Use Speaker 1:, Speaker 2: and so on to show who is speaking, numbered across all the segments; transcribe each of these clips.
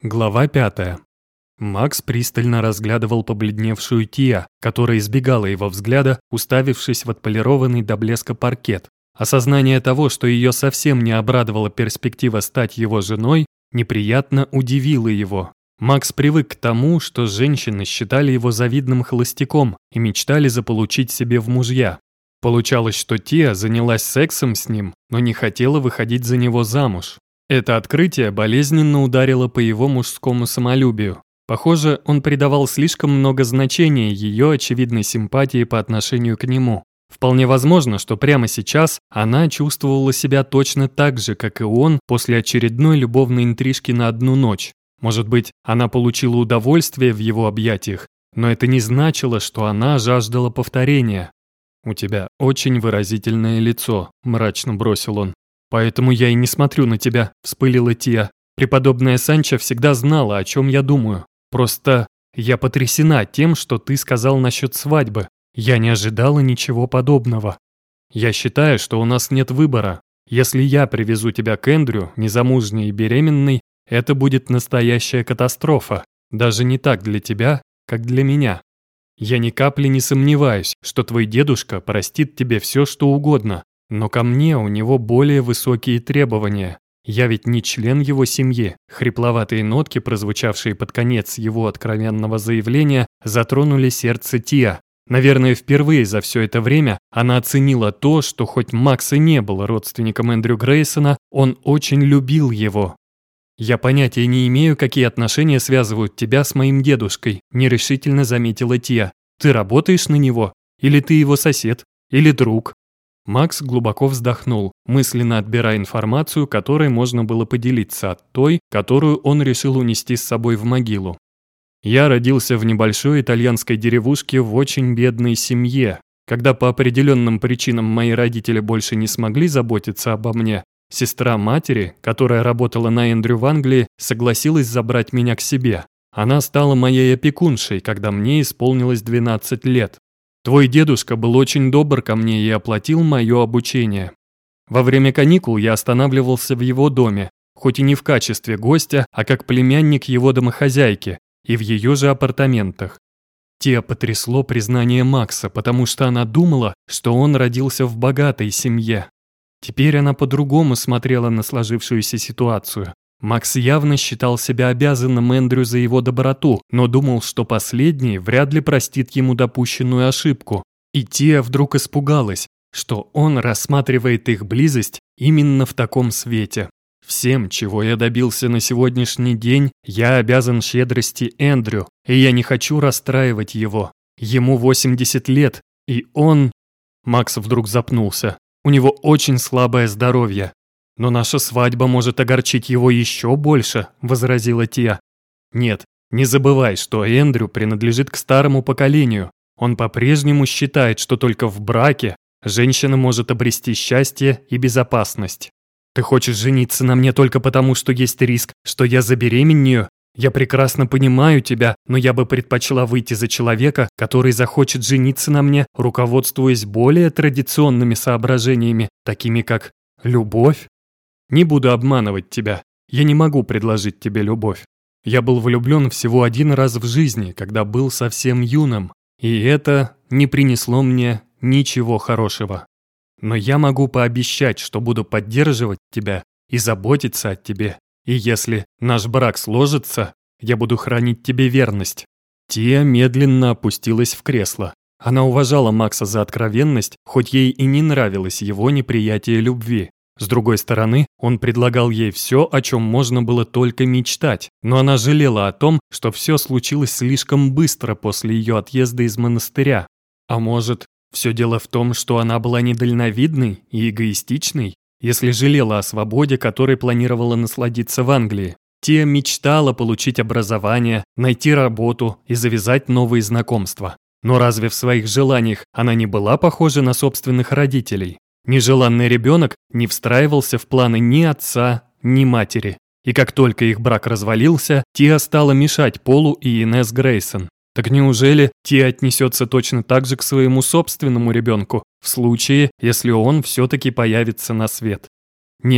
Speaker 1: Глава 5. Макс пристально разглядывал побледневшую Тиа, которая избегала его взгляда, уставившись в отполированный до блеска паркет. Осознание того, что ее совсем не обрадовала перспектива стать его женой, неприятно удивило его. Макс привык к тому, что женщины считали его завидным холостяком и мечтали заполучить себе в мужья. Получалось, что Тиа занялась сексом с ним, но не хотела выходить за него замуж. Это открытие болезненно ударило по его мужскому самолюбию. Похоже, он придавал слишком много значения ее очевидной симпатии по отношению к нему. Вполне возможно, что прямо сейчас она чувствовала себя точно так же, как и он после очередной любовной интрижки на одну ночь. Может быть, она получила удовольствие в его объятиях, но это не значило, что она жаждала повторения. «У тебя очень выразительное лицо», – мрачно бросил он. «Поэтому я и не смотрю на тебя», – вспылила Тиа. «Преподобная Санчо всегда знала, о чем я думаю. Просто я потрясена тем, что ты сказал насчет свадьбы. Я не ожидала ничего подобного. Я считаю, что у нас нет выбора. Если я привезу тебя к Эндрю, незамужней и беременной, это будет настоящая катастрофа. Даже не так для тебя, как для меня. Я ни капли не сомневаюсь, что твой дедушка простит тебе все, что угодно. Но ко мне у него более высокие требования. Я ведь не член его семьи». Хрипловатые нотки, прозвучавшие под конец его откровенного заявления, затронули сердце Тиа. Наверное, впервые за все это время она оценила то, что хоть Макс и не был родственником Эндрю Грейсона, он очень любил его. «Я понятия не имею, какие отношения связывают тебя с моим дедушкой», нерешительно заметила Тиа. «Ты работаешь на него? Или ты его сосед? Или друг?» Макс глубоко вздохнул, мысленно отбирая информацию, которой можно было поделиться от той, которую он решил унести с собой в могилу. «Я родился в небольшой итальянской деревушке в очень бедной семье. Когда по определенным причинам мои родители больше не смогли заботиться обо мне, сестра матери, которая работала на Эндрю в Англии, согласилась забрать меня к себе. Она стала моей опекуншей, когда мне исполнилось 12 лет. Твой дедушка был очень добр ко мне и оплатил мое обучение. Во время каникул я останавливался в его доме, хоть и не в качестве гостя, а как племянник его домохозяйки, и в ее же апартаментах. Тиа потрясло признание Макса, потому что она думала, что он родился в богатой семье. Теперь она по-другому смотрела на сложившуюся ситуацию. Макс явно считал себя обязанным Эндрю за его доброту, но думал, что последний вряд ли простит ему допущенную ошибку. И Тиа вдруг испугалась, что он рассматривает их близость именно в таком свете. «Всем, чего я добился на сегодняшний день, я обязан щедрости Эндрю, и я не хочу расстраивать его. Ему 80 лет, и он...» Макс вдруг запнулся. «У него очень слабое здоровье». «Но наша свадьба может огорчить его еще больше», – возразила Тиа. «Нет, не забывай, что Эндрю принадлежит к старому поколению. Он по-прежнему считает, что только в браке женщина может обрести счастье и безопасность. Ты хочешь жениться на мне только потому, что есть риск, что я забеременею? Я прекрасно понимаю тебя, но я бы предпочла выйти за человека, который захочет жениться на мне, руководствуясь более традиционными соображениями, такими как любовь. Не буду обманывать тебя. Я не могу предложить тебе любовь. Я был влюблен всего один раз в жизни, когда был совсем юным, и это не принесло мне ничего хорошего. Но я могу пообещать, что буду поддерживать тебя и заботиться о тебе. И если наш брак сложится, я буду хранить тебе верность». Тиа медленно опустилась в кресло. Она уважала Макса за откровенность, хоть ей и не нравилось его неприятие любви. С другой стороны, он предлагал ей все, о чем можно было только мечтать, но она жалела о том, что все случилось слишком быстро после ее отъезда из монастыря. А может, все дело в том, что она была недальновидной и эгоистичной, если жалела о свободе, которой планировала насладиться в Англии. Тиа мечтала получить образование, найти работу и завязать новые знакомства. Но разве в своих желаниях она не была похожа на собственных родителей? Нежеланный ребенок не встраивался в планы ни отца, ни матери. И как только их брак развалился, Тиа стала мешать Полу и Инесс Грейсон. Так неужели Тиа отнесется точно так же к своему собственному ребенку, в случае, если он все-таки появится на свет? Нет,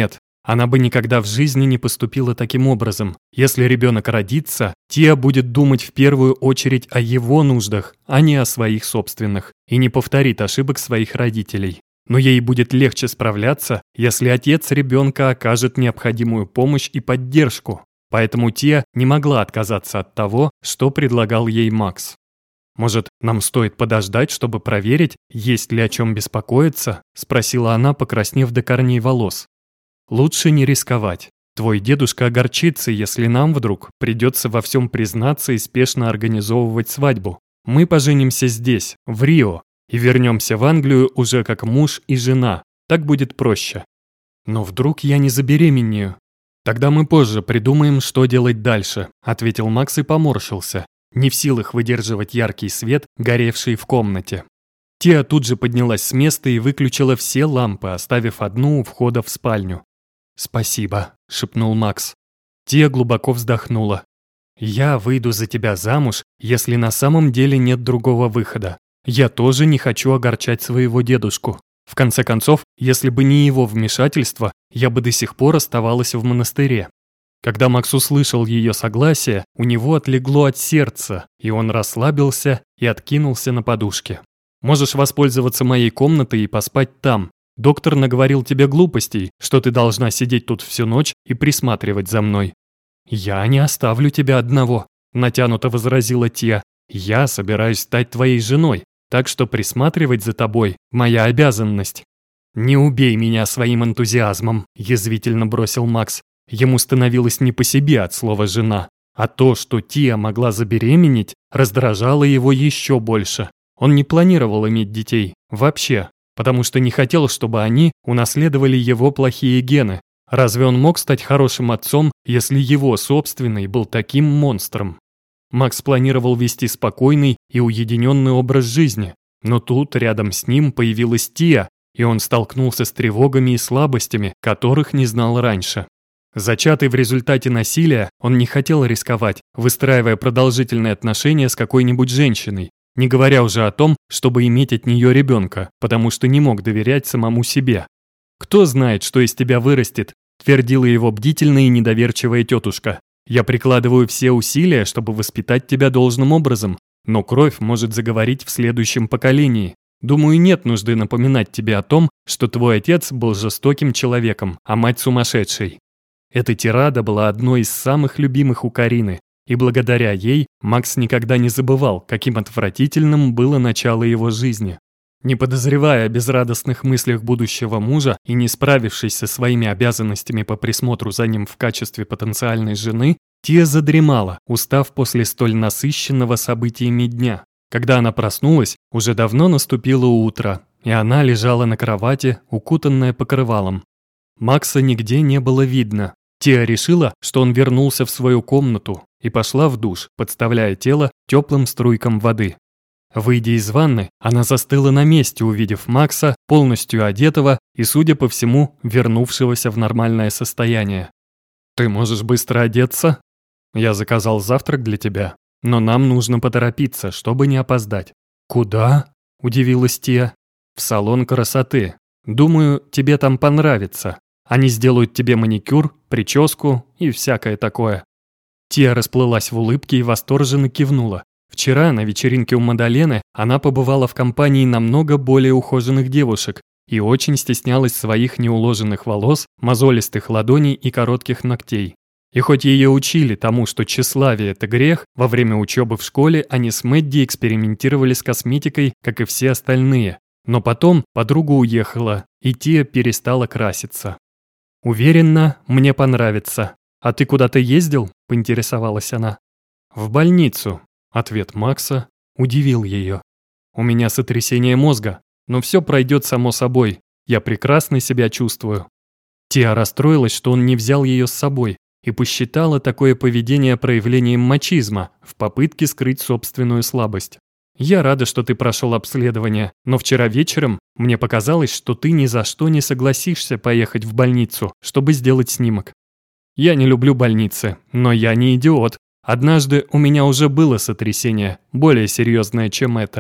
Speaker 1: Она бы никогда в жизни не поступила таким образом. Если ребенок родится, Тиа будет думать в первую очередь о его нуждах, а не о своих собственных, и не повторит ошибок своих родителей. Но ей будет легче справляться, если отец ребенка окажет необходимую помощь и поддержку. Поэтому Тиа не могла отказаться от того, что предлагал ей Макс. «Может, нам стоит подождать, чтобы проверить, есть ли о чем беспокоиться?» – спросила она, покраснев до корней волос. «Лучше не рисковать. Твой дедушка огорчится, если нам вдруг придется во всем признаться и спешно организовывать свадьбу. Мы поженимся здесь, в Рио, и вернемся в Англию уже как муж и жена. Так будет проще. Но вдруг я не забеременею? Тогда мы позже придумаем, что делать дальше», – ответил Макс и поморщился, не в силах выдерживать яркий свет, горевший в комнате. Тиа тут же поднялась с места и выключила все лампы, оставив одну у входа в спальню. «Спасибо», – шепнул Макс. Тиа глубоко вздохнула. «Я выйду за тебя замуж, если на самом деле нет другого выхода. Я тоже не хочу огорчать своего дедушку. В конце концов, если бы не его вмешательство, я бы до сих пор оставалась в монастыре». Когда Макс услышал ее согласие, у него отлегло от сердца, и он расслабился и откинулся на подушке. «Можешь воспользоваться моей комнатой и поспать там. Доктор наговорил тебе глупостей, что ты должна сидеть тут всю ночь и присматривать за мной». «Я не оставлю тебя одного», – натянуто возразила Тиа. «Я собираюсь стать твоей женой, так что присматривать за тобой – моя обязанность». «Не убей меня своим энтузиазмом», – язвительно бросил Макс. Ему становилось не по себе от слова «жена», а то, что Тиа могла забеременеть, раздражало его еще больше. Он не планировал иметь детей, вообще, потому что не хотел, чтобы они унаследовали его плохие гены. Разве он мог стать хорошим отцом, если его собственный был таким монстром? Макс планировал вести спокойный и уединенный образ жизни, но тут рядом с ним появилась Тиа, и он столкнулся с тревогами и слабостями, которых не знал раньше. Зачатый в результате насилия, он не хотел рисковать, выстраивая продолжительные отношения с какой-нибудь женщиной, не говоря уже о том, чтобы иметь от нее ребенка, потому что не мог доверять самому себе. «Кто знает, что из тебя вырастет», – твердила его бдительная и недоверчивая тетушка. «Я прикладываю все усилия, чтобы воспитать тебя должным образом, но кровь может заговорить в следующем поколении. Думаю, нет нужды напоминать тебе о том, что твой отец был жестоким человеком, а мать сумасшедшей». Эта тирада была одной из самых любимых у Карины, и благодаря ей Макс никогда не забывал, каким отвратительным было начало его жизни. Не подозревая о безрадостных мыслях будущего мужа и не справившись со своими обязанностями по присмотру за ним в качестве потенциальной жены, Тиа задремала, устав после столь насыщенного событиями дня. Когда она проснулась, уже давно наступило утро, и она лежала на кровати, укутанная покрывалом. Макса нигде не было видно. Тиа решила, что он вернулся в свою комнату, и пошла в душ, подставляя тело теплым струйкам воды. Выйдя из ванны, она застыла на месте, увидев Макса, полностью одетого и, судя по всему, вернувшегося в нормальное состояние. «Ты можешь быстро одеться? Я заказал завтрак для тебя, но нам нужно поторопиться, чтобы не опоздать». «Куда?» – удивилась Тиа. «В салон красоты. Думаю, тебе там понравится. Они сделают тебе маникюр, прическу и всякое такое». Тиа расплылась в улыбке и восторженно кивнула. Вчера на вечеринке у Мадалены она побывала в компании намного более ухоженных девушек и очень стеснялась своих неуложенных волос, мозолистых ладоней и коротких ногтей. И хоть ее учили тому, что тщеславие – это грех, во время учебы в школе они с Мэдди экспериментировали с косметикой, как и все остальные. Но потом подруга уехала, и Тиа перестала краситься. «Уверена, мне понравится. А ты куда-то ездил?» – поинтересовалась она. «В больницу». Ответ Макса удивил ее. «У меня сотрясение мозга, но все пройдет само собой. Я прекрасно себя чувствую». Тиа расстроилась, что он не взял ее с собой, и посчитала такое поведение проявлением мачизма в попытке скрыть собственную слабость. «Я рада, что ты прошел обследование, но вчера вечером мне показалось, что ты ни за что не согласишься поехать в больницу, чтобы сделать снимок. Я не люблю больницы, но я не идиот. Однажды у меня уже было сотрясение, более серьезное, чем это.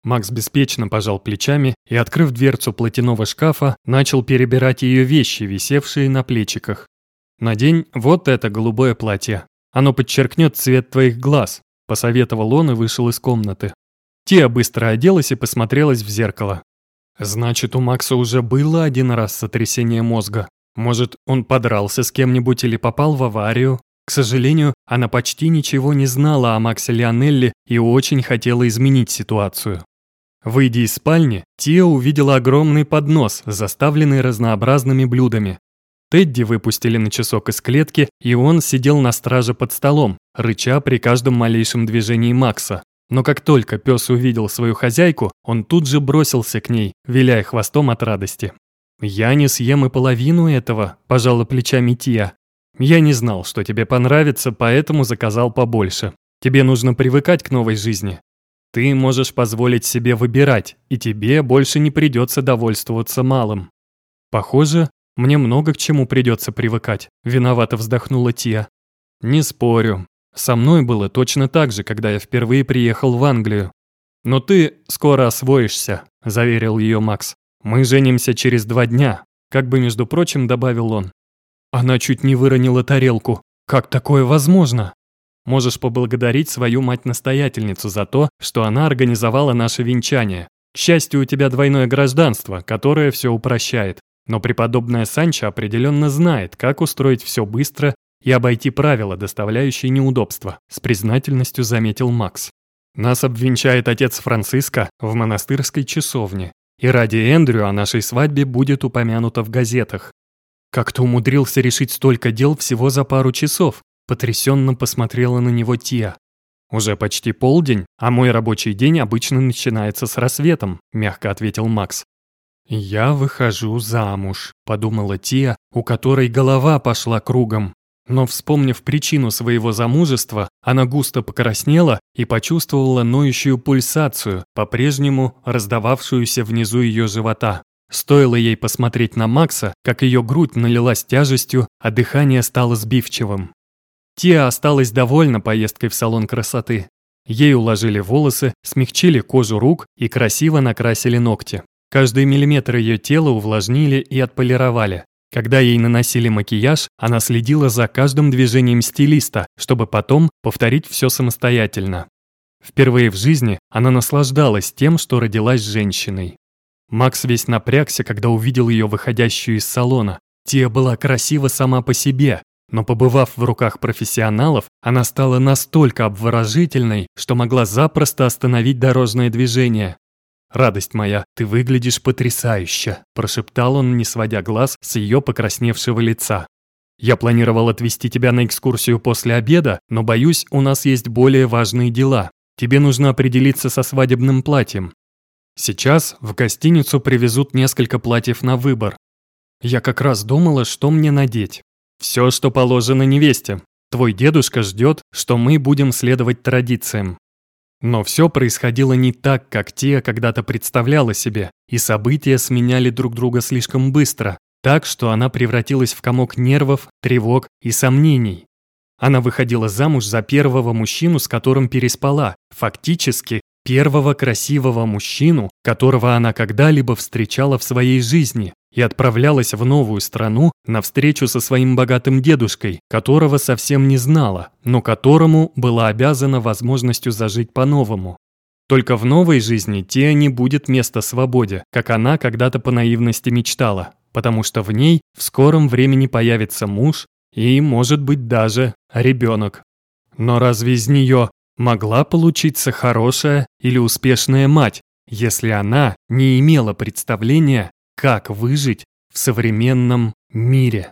Speaker 1: Макс беспечно пожал плечами и, открыв дверцу платяного шкафа, начал перебирать ее вещи, висевшие на плечиках. «Надень вот это голубое платье. Оно подчеркнет цвет твоих глаз», – посоветовал он и вышел из комнаты. Тия быстро оделась и посмотрелась в зеркало. Значит, у Макса уже было один раз сотрясение мозга. Может, он подрался с кем-нибудь или попал в аварию? К сожалению, она почти ничего не знала о Максе Лионелли и очень хотела изменить ситуацию. Выйдя из спальни, Тия увидела огромный поднос, заставленный разнообразными блюдами. Тедди выпустили на часок из клетки, и он сидел на страже под столом, рыча при каждом малейшем движении Макса. Но как только пес увидел свою хозяйку, он тут же бросился к ней, виляя хвостом от радости. «Я не съем и половину этого», – пожала плечами Тия. «Я не знал, что тебе понравится, поэтому заказал побольше. Тебе нужно привыкать к новой жизни. Ты можешь позволить себе выбирать, и тебе больше не придется довольствоваться малым». «Похоже, мне много к чему придется привыкать», – виновато вздохнула Тия. «Не спорю. Со мной было точно так же, когда я впервые приехал в Англию. Но ты скоро освоишься», – заверил ее Макс. «Мы женимся через 2 дня», – как бы, между прочим, добавил он. Она чуть не выронила тарелку. «Как такое возможно?» «Можешь поблагодарить свою мать-настоятельницу за то, что она организовала наше венчание. К счастью, у тебя двойное гражданство, которое все упрощает. Но преподобная Санчо определенно знает, как устроить все быстро и обойти правила, доставляющие неудобства», с признательностью заметил Макс. «Нас обвенчает отец Франциско в монастырской часовне, и ради Эндрю о нашей свадьбе будет упомянуто в газетах». «Как ты умудрился решить столько дел всего за пару часов?» Потрясенно посмотрела на него Тия. «Уже почти полдень, а мой рабочий день обычно начинается с рассветом», мягко ответил Макс. «Я выхожу замуж», подумала Тия, у которой голова пошла кругом. Но, вспомнив причину своего замужества, она густо покраснела и почувствовала ноющую пульсацию, по-прежнему раздававшуюся внизу ее живота. Стоило ей посмотреть на Макса, как ее грудь налилась тяжестью, а дыхание стало сбивчивым. Тия осталась довольна поездкой в салон красоты. Ей уложили волосы, смягчили кожу рук и красиво накрасили ногти. Каждый миллиметр ее тела увлажнили и отполировали. Когда ей наносили макияж, она следила за каждым движением стилиста, чтобы потом повторить все самостоятельно. Впервые в жизни она наслаждалась тем, что родилась женщиной. Макс весь напрягся, когда увидел ее выходящую из салона. Тия была красива сама по себе, но, побывав в руках профессионалов, она стала настолько обворожительной, что могла запросто остановить дорожное движение. «Радость моя, ты выглядишь потрясающе», – прошептал он, не сводя глаз с ее покрасневшего лица. «Я планировал отвезти тебя на экскурсию после обеда, но, боюсь, у нас есть более важные дела. Тебе нужно определиться со свадебным платьем. Сейчас в гостиницу привезут несколько платьев на выбор. Я как раз думала, что мне надеть. Все, что положено невесте. Твой дедушка ждет, что мы будем следовать традициям». Но все происходило не так, как Тия когда-то представляла себе, и события сменяли друг друга слишком быстро, так что она превратилась в комок нервов, тревог и сомнений. Она выходила замуж за первого мужчину, с которым переспала, фактически первого красивого мужчину, которого она когда-либо встречала в своей жизни, и отправлялась в новую страну на встречу со своим богатым дедушкой, которого совсем не знала, но которому была обязана возможностью зажить по-новому. Только в новой жизни Тия не будет места свободе, как она когда-то по наивности мечтала, потому что в ней в скором времени появится муж и, может быть, даже ребенок. Но разве из нее могла получиться хорошая или успешная мать, если она не имела представления, как выжить в современном мире?